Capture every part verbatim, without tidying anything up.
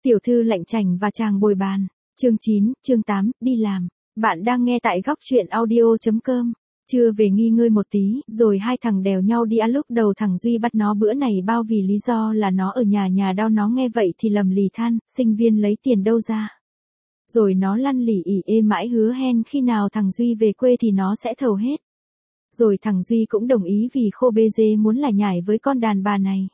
Tiểu thư lạnh chành và chàng bồi bàn. Chương chín, chương tám, đi làm. Bạn đang nghe tại góc truyện audio chấm com. Trưa về nghỉ ngơi một tí, rồi hai thằng đèo nhau đi ăn. Lúc đầu thằng Duy bắt nó bữa này bao vì lý do là nó ở nhà nhà đau. Nó nghe vậy thì lầm lì than, sinh viên lấy tiền đâu ra. Rồi nó lăn lỉ ỉ ê mãi hứa hen khi nào thằng Duy về quê thì nó sẽ thầu hết. Rồi thằng Duy cũng đồng ý vì khô bê dê muốn là nhảy với con đàn bà này.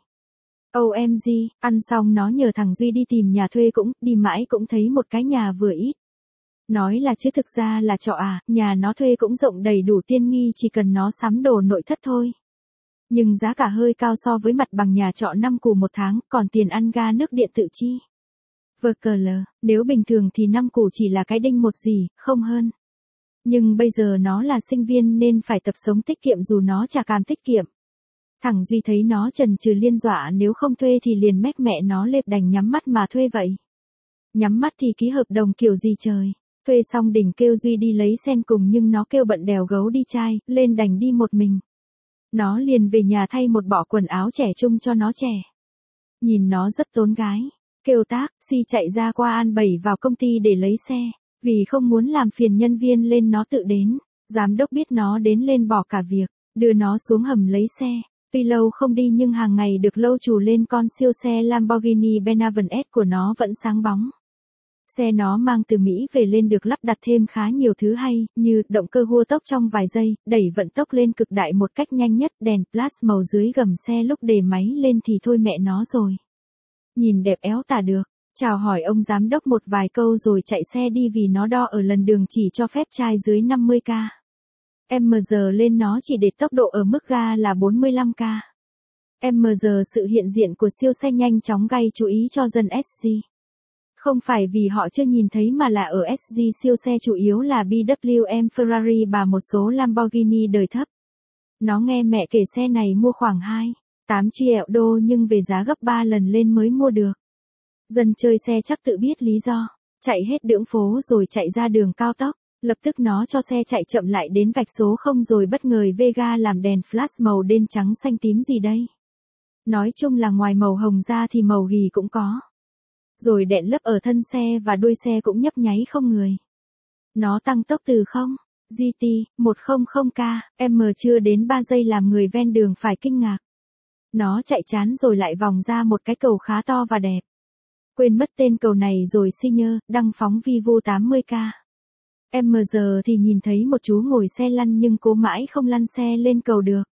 ô em giê, ăn xong nó nhờ thằng Duy đi tìm nhà thuê, cũng đi mãi cũng thấy một cái nhà vừa ít. Nói là chứ thực ra là trọ à, nhà nó thuê cũng rộng đầy đủ tiện nghi, chỉ cần nó sắm đồ nội thất thôi. Nhưng giá cả hơi cao so với mặt bằng nhà trọ năm củ một tháng, còn tiền ăn ga nước điện tự chi. Vờ cờ lờ, nếu bình thường thì năm củ chỉ là cái đinh một gì, không hơn. Nhưng bây giờ nó là sinh viên nên phải tập sống tiết kiệm dù nó chả cam tiết kiệm. Thằng Duy thấy nó chần chừ liên dọa nếu không thuê thì liền mách mẹ nó lệp đành nhắm mắt mà thuê vậy. Nhắm mắt thì ký hợp đồng kiểu gì trời. Thuê xong đỉnh kêu Duy đi lấy sen cùng nhưng nó kêu bận đèo gấu đi chai, lên đành đi một mình. Nó liền về nhà thay một bộ quần áo trẻ trung cho nó trẻ. Nhìn nó rất tốn gái. Kêu tác, si chạy ra qua An Bảy vào công ty để lấy xe. Vì không muốn làm phiền nhân viên lên nó tự đến. Giám đốc biết nó đến lên bỏ cả việc, đưa nó xuống hầm lấy xe. Tuy lâu không đi nhưng hàng ngày được lâu trù lên con siêu xe Lamborghini Benavendes của nó vẫn sáng bóng. Xe nó mang từ Mỹ về lên được lắp đặt thêm khá nhiều thứ hay, như động cơ hua tốc trong vài giây, đẩy vận tốc lên cực đại một cách nhanh nhất, đèn flash màu dưới gầm xe lúc đề máy lên thì thôi mẹ nó rồi. Nhìn đẹp éo tả được, chào hỏi ông giám đốc một vài câu rồi chạy xe đi vì nó đo ở lần đường chỉ cho phép trai dưới năm mươi ki lô mét giờ lên nó chỉ để tốc độ ở mức ga là bốn mươi lăm ki lô mét giờ. Sự hiện diện của siêu xe nhanh chóng gây chú ý cho dân ét giê. Không phải vì họ chưa nhìn thấy mà là ở ét giê siêu xe chủ yếu là bê vê kép em, Ferrari và một số Lamborghini đời thấp. Nó nghe mẹ kể xe này mua khoảng hai phẩy tám triệu đô nhưng về giá gấp ba lần lên mới mua được. Dân chơi xe chắc tự biết lý do, chạy hết đường phố rồi chạy ra đường cao tốc. Lập tức nó cho xe chạy chậm lại đến vạch số không rồi bất ngờ Vega làm đèn flash màu đen trắng xanh tím gì đây. Nói chung là ngoài màu hồng ra thì màu ghi cũng có. Rồi đèn lấp ở thân xe và đuôi xe cũng nhấp nháy không người. Nó tăng tốc từ không giê tê một trăm ki lô mét chưa đến ba giây làm người ven đường phải kinh ngạc. Nó chạy chán rồi lại vòng ra một cái cầu khá to và đẹp. Quên mất tên cầu này rồi xi nhơ, đăng phóng Vivo tám mươi ki lô mét giờ thì nhìn thấy một chú ngồi xe lăn nhưng cố mãi không lăn xe lên cầu được.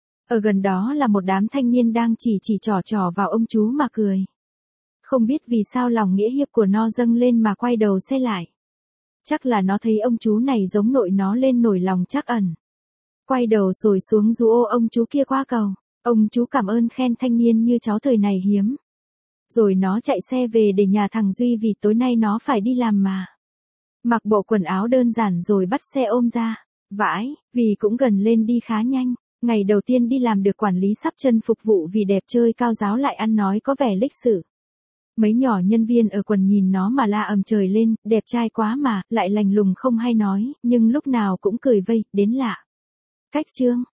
Ở gần đó là một đám thanh niên đang chỉ chỉ trỏ trỏ vào ông chú mà cười. Không biết vì sao lòng nghĩa hiệp của nó dâng lên mà quay đầu xe lại. Chắc là nó thấy ông chú này giống nội nó lên nổi lòng trắc ẩn. Quay đầu rồi xuống ru ô ông chú kia qua cầu. Ông chú cảm ơn khen thanh niên như cháu thời này hiếm. Rồi nó chạy xe về để nhà thằng Duy vì tối nay nó phải đi làm mà. Mặc bộ quần áo đơn giản rồi bắt xe ôm ra. Vãi, vì cũng gần lên đi khá nhanh. Ngày đầu tiên đi làm được quản lý sắp chân phục vụ vì đẹp chơi cao giáo lại ăn nói có vẻ lịch sự. Mấy nhỏ nhân viên ở quần nhìn nó mà la ầm trời lên, đẹp trai quá mà, lại lành lùng không hay nói, nhưng lúc nào cũng cười vây, đến lạ. Cách chương,